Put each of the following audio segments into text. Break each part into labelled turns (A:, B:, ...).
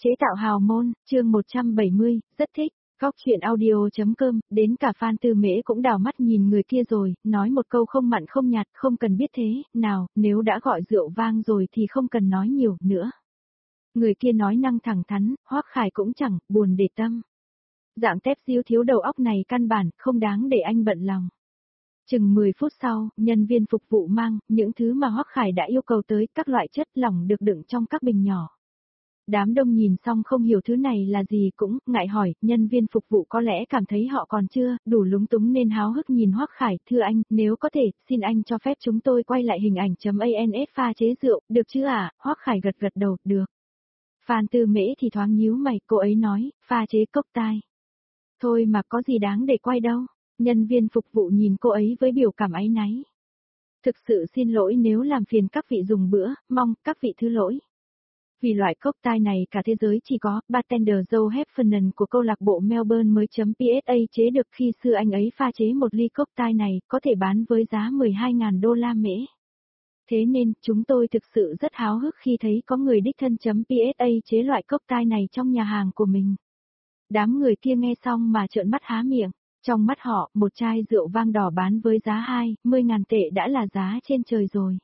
A: Chế tạo hào môn, chương 170, rất thích. Góc chuyện audio.com, đến cả Phan Tư Mễ cũng đảo mắt nhìn người kia rồi, nói một câu không mặn không nhạt, không cần biết thế, nào, nếu đã gọi rượu vang rồi thì không cần nói nhiều nữa. Người kia nói năng thẳng thắn, Hoắc Khải cũng chẳng buồn để tâm. Dạng tép díu thiếu đầu óc này căn bản không đáng để anh bận lòng. Chừng 10 phút sau, nhân viên phục vụ mang những thứ mà Hoắc Khải đã yêu cầu tới, các loại chất lỏng được đựng trong các bình nhỏ. Đám đông nhìn xong không hiểu thứ này là gì cũng ngại hỏi, nhân viên phục vụ có lẽ cảm thấy họ còn chưa đủ lúng túng nên háo hức nhìn Hoắc Khải, thưa anh, nếu có thể, xin anh cho phép chúng tôi quay lại hình ảnh .ans pha chế rượu, được chứ ạ? Hoắc Khải gật gật đầu, được. Phan Tư Mễ thì thoáng nhíu mày, cô ấy nói, pha chế cocktail. Thôi mà có gì đáng để quay đâu, nhân viên phục vụ nhìn cô ấy với biểu cảm áy náy. Thực sự xin lỗi nếu làm phiền các vị dùng bữa, mong các vị thứ lỗi. Vì loại cocktail này cả thế giới chỉ có bartender Joe Heffernan của câu lạc bộ Melbourne mới.psa chế được, khi xưa anh ấy pha chế một ly cocktail này có thể bán với giá 12.000 đô la Mỹ. Thế nên, chúng tôi thực sự rất háo hức khi thấy có người đích thân.psa chế loại cocktail này trong nhà hàng của mình. Đám người kia nghe xong mà trợn mắt há miệng, trong mắt họ, một chai rượu vang đỏ bán với giá 20.000 tệ đã là giá trên trời rồi.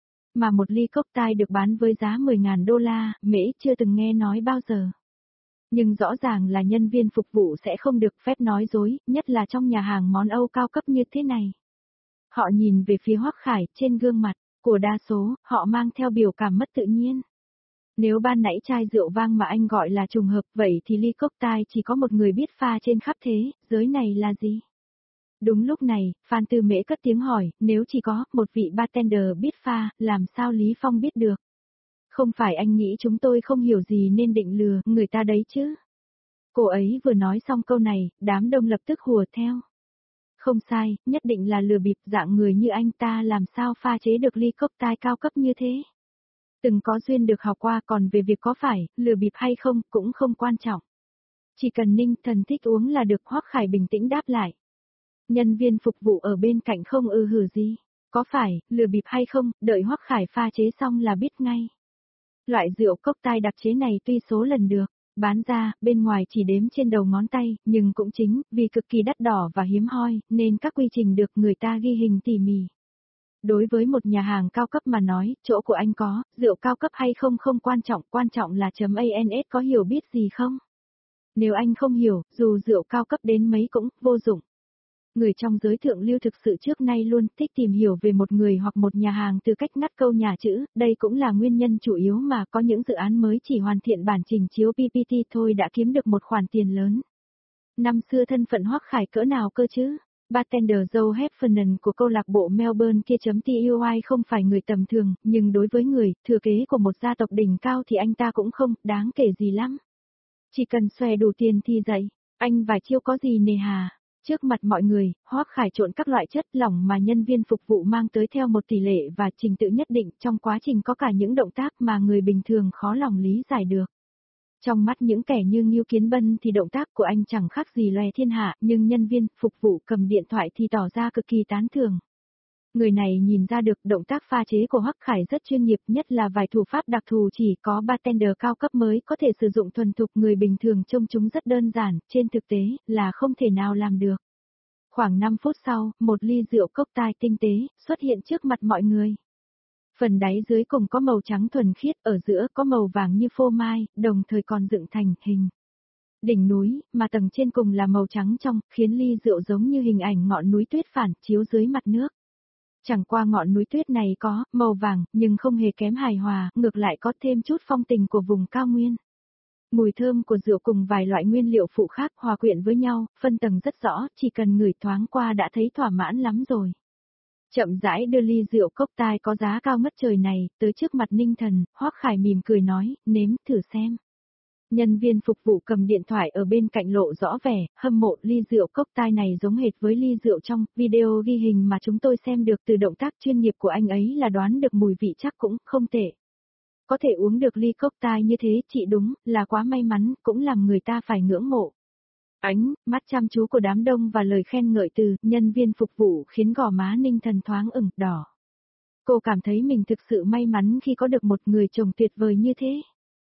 A: Mà một ly cocktail được bán với giá 10.000 đô la, Mỹ chưa từng nghe nói bao giờ. Nhưng rõ ràng là nhân viên phục vụ sẽ không được phép nói dối, nhất là trong nhà hàng món Âu cao cấp như thế này. Họ nhìn về phía Hoắc Khải, trên gương mặt của đa số, họ mang theo biểu cảm mất tự nhiên. Nếu ban nãy chai rượu vang mà anh gọi là trùng hợp, vậy thì ly cocktail chỉ có một người biết pha trên khắp thế giới này là gì? Đúng lúc này, Phan Tư Mễ cất tiếng hỏi, nếu chỉ có một vị bartender biết pha, làm sao Lý Phong biết được? Không phải anh nghĩ chúng tôi không hiểu gì nên định lừa người ta đấy chứ? Cô ấy vừa nói xong câu này, đám đông lập tức hùa theo. Không sai, nhất định là lừa bịp, dạng người như anh ta làm sao pha chế được ly cocktail cao cấp như thế? Từng có duyên được học qua, còn về việc có phải lừa bịp hay không cũng không quan trọng. Chỉ cần Ninh Thần thích uống là được, Hoắc Khải bình tĩnh đáp lại. Nhân viên phục vụ ở bên cạnh không hử gì, có phải lừa bịp hay không, đợi Hoắc Khải pha chế xong là biết ngay. Loại rượu cocktail đặc chế này tuy số lần được bán ra, bên ngoài chỉ đếm trên đầu ngón tay, nhưng cũng chính vì cực kỳ đắt đỏ và hiếm hoi, nên các quy trình được người ta ghi hình tỉ mỉ. Đối với một nhà hàng cao cấp mà nói, chỗ của anh có rượu cao cấp hay không không quan trọng là .ans có hiểu biết gì không. Nếu anh không hiểu, dù rượu cao cấp đến mấy cũng vô dụng. Người trong giới thượng lưu thực sự trước nay luôn thích tìm hiểu về một người hoặc một nhà hàng từ cách ngắt câu nhà chữ, đây cũng là nguyên nhân chủ yếu mà có những dự án mới chỉ hoàn thiện bản trình chiếu PPT thôi đã kiếm được một khoản tiền lớn. Năm xưa thân phận Hoắc Khải cỡ nào cơ chứ? Bartender Joe Heffernan của câu lạc bộ Melbourne kia.tui không phải người tầm thường, nhưng đối với người thừa kế của một gia tộc đỉnh cao thì anh ta cũng không đáng kể gì lắm. Chỉ cần xòe đủ tiền thì dậy, anh vài chiêu có gì nề hà. Trước mặt mọi người, Hoắc Khải trộn các loại chất lỏng mà nhân viên phục vụ mang tới theo một tỷ lệ và trình tự nhất định, trong quá trình có cả những động tác mà người bình thường khó lòng lý giải được. Trong mắt những kẻ như Ngưu Kiến Bân thì động tác của anh chẳng khác gì loè thiên hạ, nhưng nhân viên phục vụ cầm điện thoại thì tỏ ra cực kỳ tán thưởng. Người này nhìn ra được động tác pha chế của Hoắc Khải rất chuyên nghiệp, nhất là vài thủ pháp đặc thù chỉ có bartender cao cấp mới có thể sử dụng thuần thục, người bình thường trông chúng rất đơn giản, trên thực tế là không thể nào làm được. Khoảng 5 phút sau, một ly rượu cocktail tinh tế xuất hiện trước mặt mọi người. Phần đáy dưới cùng có màu trắng thuần khiết, ở giữa có màu vàng như phô mai, đồng thời còn dựng thành hình đỉnh núi, mà tầng trên cùng là màu trắng trong, khiến ly rượu giống như hình ảnh ngọn núi tuyết phản chiếu dưới mặt nước. Chẳng qua ngọn núi tuyết này có màu vàng, nhưng không hề kém hài hòa, ngược lại có thêm chút phong tình của vùng cao nguyên. Mùi thơm của rượu cùng vài loại nguyên liệu phụ khác hòa quyện với nhau, phân tầng rất rõ, chỉ cần ngửi thoáng qua đã thấy thỏa mãn lắm rồi. Chậm rãi đưa ly rượu cocktail có giá cao ngất trời này tới trước mặt Ninh Thần, Hoắc Khải mỉm cười nói, nếm thử xem. Nhân viên phục vụ cầm điện thoại ở bên cạnh lộ rõ vẻ hâm mộ, ly rượu cocktail này giống hệt với ly rượu trong video ghi hình mà chúng tôi xem được, từ động tác chuyên nghiệp của anh ấy là đoán được mùi vị chắc cũng không tệ. Có thể uống được ly cocktail như thế chị đúng là quá may mắn, cũng làm người ta phải ngưỡng mộ. Ánh mắt chăm chú của đám đông và lời khen ngợi từ nhân viên phục vụ khiến gò má Ninh Thần thoáng ửng đỏ. Cô cảm thấy mình thực sự may mắn khi có được một người chồng tuyệt vời như thế.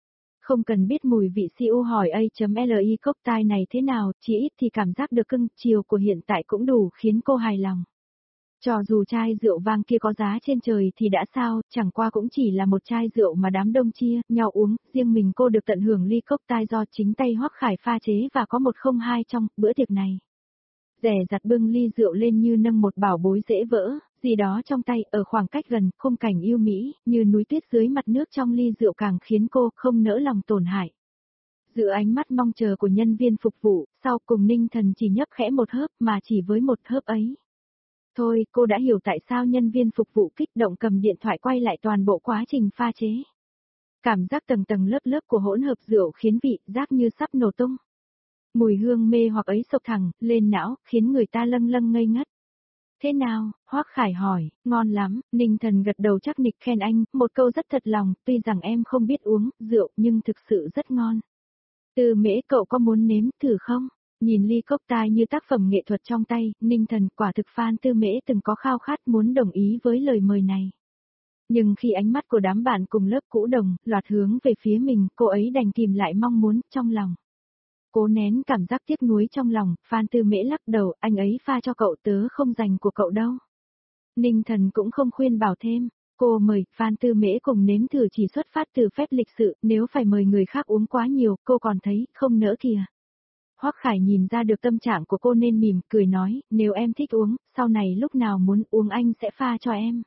A: Không cần biết mùi vị siêu hỏi A.li cốc tai này thế nào, chỉ ít thì cảm giác được cưng chiều của hiện tại cũng đủ khiến cô hài lòng. Cho dù chai rượu vang kia có giá trên trời thì đã sao, chẳng qua cũng chỉ là một chai rượu mà đám đông chia nhau uống, riêng mình cô được tận hưởng ly cốc tai do chính tay Hoắc Khải pha chế và có 102 trong bữa tiệc này. Dè dặt bưng ly rượu lên như nâng một bảo bối dễ vỡ, gì đó trong tay ở khoảng cách gần, khung cảnh yêu mỹ, như núi tuyết dưới mặt nước trong ly rượu càng khiến cô không nỡ lòng tổn hại. Giữa ánh mắt mong chờ của nhân viên phục vụ, sau cùng Ninh Thần chỉ nhấp khẽ một hớp mà chỉ với một hớp ấy. Thôi, cô đã hiểu tại sao nhân viên phục vụ kích động cầm điện thoại quay lại toàn bộ quá trình pha chế. Cảm giác tầng tầng lớp lớp của hỗn hợp rượu khiến vị giác như sắp nổ tung. Mùi hương mê hoặc ấy sộc thẳng lên não, khiến người ta lâng lâng ngây ngất. Thế nào? Hoắc Khải hỏi. Ngon lắm. Ninh Thần gật đầu chắc nịch khen anh, một câu rất thật lòng, tuy rằng em không biết uống rượu nhưng thực sự rất ngon. Từ Mễ cậu có muốn nếm thử không? Nhìn ly cốc tai như tác phẩm nghệ thuật trong tay, Ninh Thần quả thực fan Tư Mễ từng có khao khát muốn đồng ý với lời mời này. Nhưng khi ánh mắt của đám bạn cùng lớp cũ đồng loạt hướng về phía mình, cô ấy đành kìm lại mong muốn trong lòng. Cố nén cảm giác tiếc nuối trong lòng, Phan Tư Mễ lắc đầu, anh ấy pha cho cậu tớ không dành của cậu đâu. Ninh Thần cũng không khuyên bảo thêm, cô mời Phan Tư Mễ cùng nếm thử chỉ xuất phát từ phép lịch sự, nếu phải mời người khác uống quá nhiều, cô còn thấy không nỡ kìa. Hoắc Khải nhìn ra được tâm trạng của cô nên mỉm cười nói, nếu em thích uống, sau này lúc nào muốn uống anh sẽ pha cho em.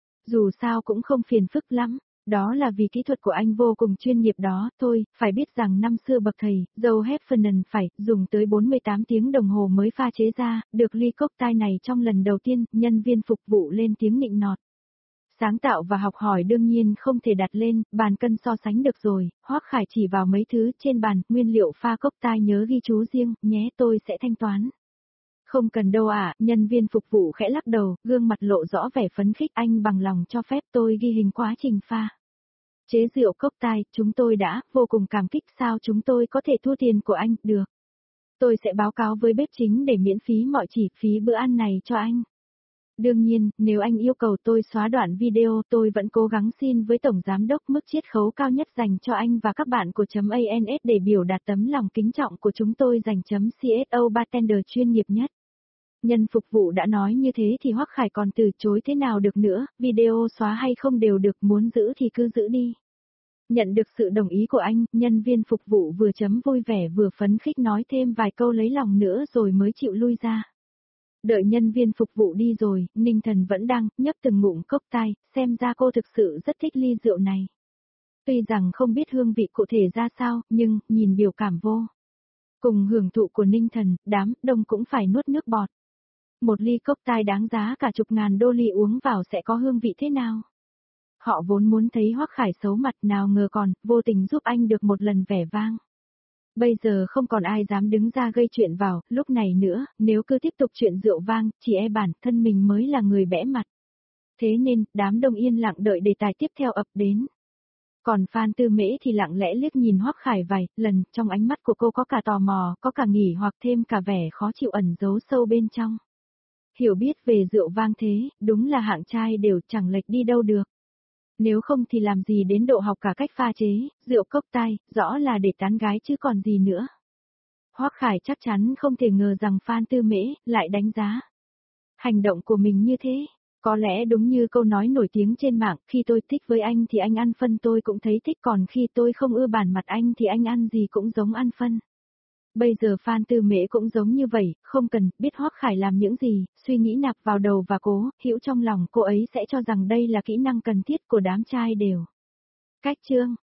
A: Dù sao cũng không phiền phức lắm. Đó là vì kỹ thuật của anh vô cùng chuyên nghiệp đó, thôi, phải biết rằng năm xưa bậc thầy, Joe Heffernan phải dùng tới 48 tiếng đồng hồ mới pha chế ra, được ly cốc tai này trong lần đầu tiên, nhân viên phục vụ lên tiếng nịnh nọt. Sáng tạo và học hỏi đương nhiên không thể đặt lên, bàn cân so sánh được rồi, Hoắc Khải chỉ vào mấy thứ trên bàn, nguyên liệu pha cốc tai nhớ ghi chú riêng, nhé tôi sẽ thanh toán. Không cần đâu ạ, nhân viên phục vụ khẽ lắc đầu, gương mặt lộ rõ vẻ phấn khích anh bằng lòng cho phép tôi ghi hình quá trình pha. Chế rượu cốc tai, chúng tôi đã, vô cùng cảm kích sao chúng tôi có thể thu tiền của anh, được. Tôi sẽ báo cáo với bếp chính để miễn phí mọi chi phí bữa ăn này cho anh. Đương nhiên, nếu anh yêu cầu tôi xóa đoạn video tôi vẫn cố gắng xin với Tổng Giám đốc mức chiết khấu cao nhất dành cho anh và các bạn của .ans để biểu đạt tấm lòng kính trọng của chúng tôi dành .cso bartender chuyên nghiệp nhất. Nhân phục vụ đã nói như thế thì Hoắc Khải còn từ chối thế nào được nữa, video xóa hay không đều được, muốn giữ thì cứ giữ đi. Nhận được sự đồng ý của anh, nhân viên phục vụ vừa vui vẻ vừa phấn khích nói thêm vài câu lấy lòng nữa rồi mới chịu lui ra. Đợi nhân viên phục vụ đi rồi, Ninh Thần vẫn đang nhấp từng ngụm cốc tai, xem ra cô thực sự rất thích ly rượu này. Tuy rằng không biết hương vị cụ thể ra sao, nhưng nhìn biểu cảm vô cùng hưởng thụ của Ninh Thần, đám đông cũng phải nuốt nước bọt. Một ly cốc tai đáng giá cả chục ngàn đô ly uống vào sẽ có hương vị thế nào? Họ vốn muốn thấy Hoắc Khải xấu mặt nào ngờ còn, vô tình giúp anh được một lần vẻ vang. Bây giờ không còn ai dám đứng ra gây chuyện vào, lúc này nữa, nếu cứ tiếp tục chuyện rượu vang, chỉ e bản thân mình mới là người bẽ mặt. Thế nên, đám đông yên lặng đợi đề tài tiếp theo ập đến. Còn Phan Tư Mễ thì lặng lẽ liếc nhìn Hoắc Khải vài lần, trong ánh mắt của cô có cả tò mò, có cả nghỉ hoặc thêm cả vẻ khó chịu ẩn giấu sâu bên trong. Hiểu biết về rượu vang thế, đúng là hạng trai đều chẳng lệch đi đâu được. Nếu không thì làm gì đến độ học cả cách pha chế, rượu cốc tai, rõ là để tán gái chứ còn gì nữa. Hoắc Khải chắc chắn không thể ngờ rằng Phan Tư Mễ lại đánh giá hành động của mình như thế. Có lẽ đúng như câu nói nổi tiếng trên mạng, khi tôi thích với anh thì anh ăn phân tôi cũng thấy thích, còn khi tôi không ưa bản mặt anh thì anh ăn gì cũng giống ăn phân. Bây giờ Phan Tư Mễ cũng giống như vậy, không cần biết Hoắc Khải làm những gì, suy nghĩ nạp vào đầu và cố hữu trong lòng cô ấy sẽ cho rằng đây là kỹ năng cần thiết của đám trai đều. Cách chương